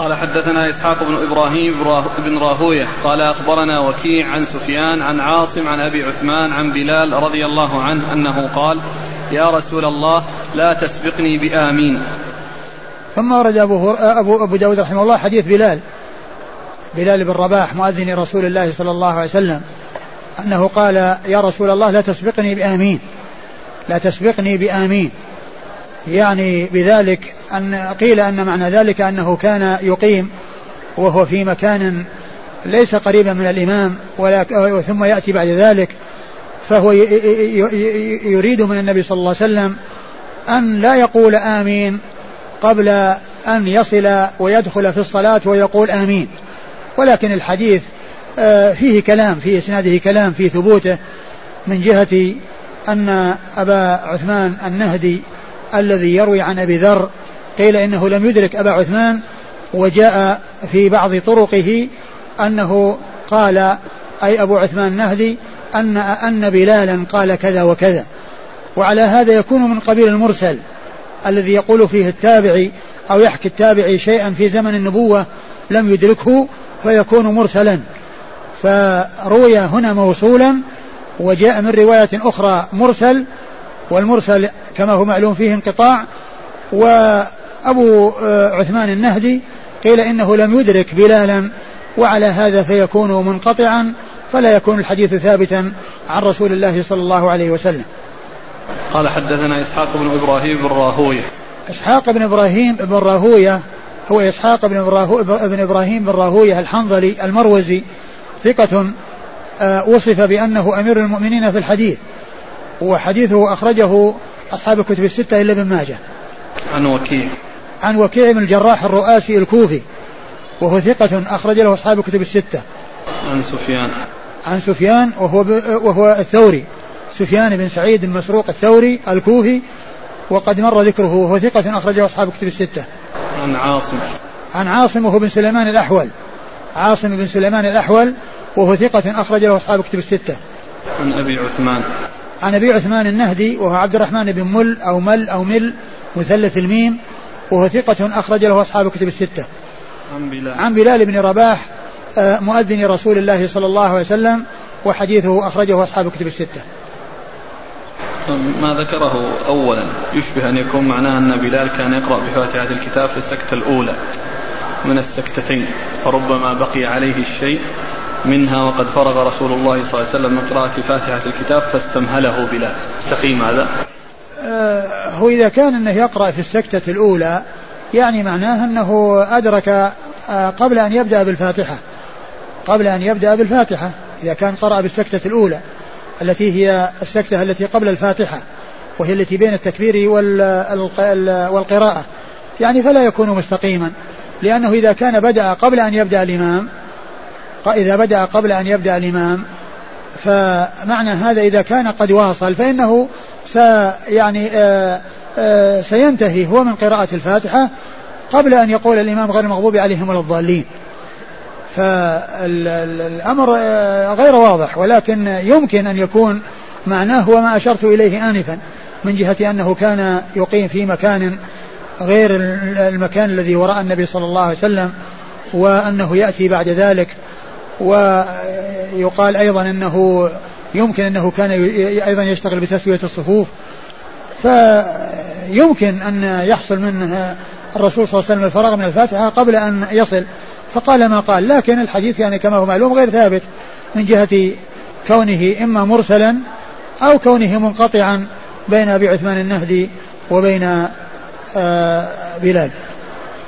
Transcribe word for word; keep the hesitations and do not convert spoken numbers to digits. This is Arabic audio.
قال حدثنا إسحاق بن إبراهيم بن راهوية قال أخبرنا وكيع عن سفيان عن عاصم عن أبي عثمان عن بلال رضي الله عنه أنه قال يا رسول الله لا تسبقني بآمين. ثم ورد أبو, أبو, أبو داود رحمه الله حديث بلال بلال بن رباح مؤذن رسول الله صلى الله عليه وسلم أنه قال يا رسول الله لا تسبقني بآمين لا تسبقني بآمين، يعني بذلك أن قيل أن معنى ذلك أنه كان يقيم وهو في مكان ليس قريبا من الإمام ولا ثم يأتي بعد ذلك، فهو يريد من النبي صلى الله عليه وسلم أن لا يقول آمين قبل أن يصل ويدخل في الصلاة ويقول آمين. ولكن الحديث فيه كلام في إسناده كلام في ثبوته من جهة أن أبا عثمان النهدي الذي يروي عن أبي ذر قيل إنه لم يدرك أبا عثمان، وجاء في بعض طرقه أنه قال أي أبو عثمان النهدي أن, أن بلالا قال كذا وكذا، وعلى هذا يكون من قبيل المرسل الذي يقول فيه التابعي أو يحكي التابعي شيئا في زمن النبوة لم يدركه فيكون مرسلا، فروي هنا موصولا وجاء من رواية أخرى مرسل، والمرسل كما هو معلوم فيه انقطاع. وأبو عثمان النهدي قيل إنه لم يدرك بلالا، وعلى هذا فيكون منقطعا فلا يكون الحديث ثابتا عن رسول الله صلى الله عليه وسلم. قال حدثنا إسحاق بن إبراهيم بن راهوية. إسحاق بن إبراهيم بن راهوية هو إسحاق بن, بن إبراهيم بن راهوية الحنظلي المروزي ثقة وصف بأنه أمير المؤمنين في الحديث، وحديثه أخرجه أصحاب الكتب الستة إلا ابن ماجه. عن وكيع عن وكيع بن الجراح الرؤاسي الكوفي وهو ثقة أخرج له أصحاب الكتب الستة. عن سفيان عن سفيان وهو, وهو الثوري سفيان بن سعيد المسروق الثوري الكوفي وقد مر ذكره وهو ثقة أخرجه أصحاب الكتب الستة. عن عاصم عن عاصم وهو بن سليمان الأحول عاصم بن سليمان الأحول وهو ثقة أخرج له أصحاب الكتب الستة. عن أبي عثمان عن أبي عثمان النهدي وهو عبد الرحمن بن مل أو مل أو مل مثلث الميم وهو ثقة أخرج له أصحاب الكتب الستة. عن بلال عن بلال بن رباح مؤذن رسول الله صلى الله عليه وسلم وحديثه أخرجه أصحاب الكتب الستة. ما ذكره أولا يشبه أن يكون معناه أن بلال كان يقرأ بفاتحة الكتاب في السكتة الأولى من السكتتين، فربما بقي عليه الشيء منها وقد فرغ رسول الله صلى الله عليه وسلم من قراءة فاتحة الكتاب فاستمهله بلال. استقيم هذا؟ آه هو إذا كان أنه يقرأ في السكتة الأولى يعني معناه أنه أدرك آه قبل أن يبدأ بالفاتحة قبل أن يبدأ بالفاتحة إذا كان قرأ بالسكتة الأولى التي هي السكتة التي قبل الفاتحة وهي التي بين التكبير والقراءة، يعني فلا يكون مستقيما، لأنه إذا كان بدأ قبل أن يبدأ الإمام إذا بدأ قبل أن يبدأ الإمام فمعنى هذا إذا كان قد واصل فإنه سي يعني آآ آآ سينتهي هو من قراءة الفاتحة قبل أن يقول الإمام غير المغضوب عليهم ولا الضالين. فالأمر غير واضح، ولكن يمكن أن يكون معناه هو ما أشرت إليه آنفا من جهة أنه كان يقيم في مكان غير المكان الذي وراء النبي صلى الله عليه وسلم، وأنه يأتي بعد ذلك. ويقال أيضا أنه يمكن أنه كان أيضا يشتغل بتسوية الصفوف، فيمكن أن يحصل من الرسول صلى الله عليه وسلم الفراغ من الفاتحة قبل أن يصل فقال ما قال. لكن الحديث يعني كما هو معلوم غير ثابت من جهة كونه إما مرسلا أو كونه منقطعا بين أبي عثمان النهدي وبين بلال.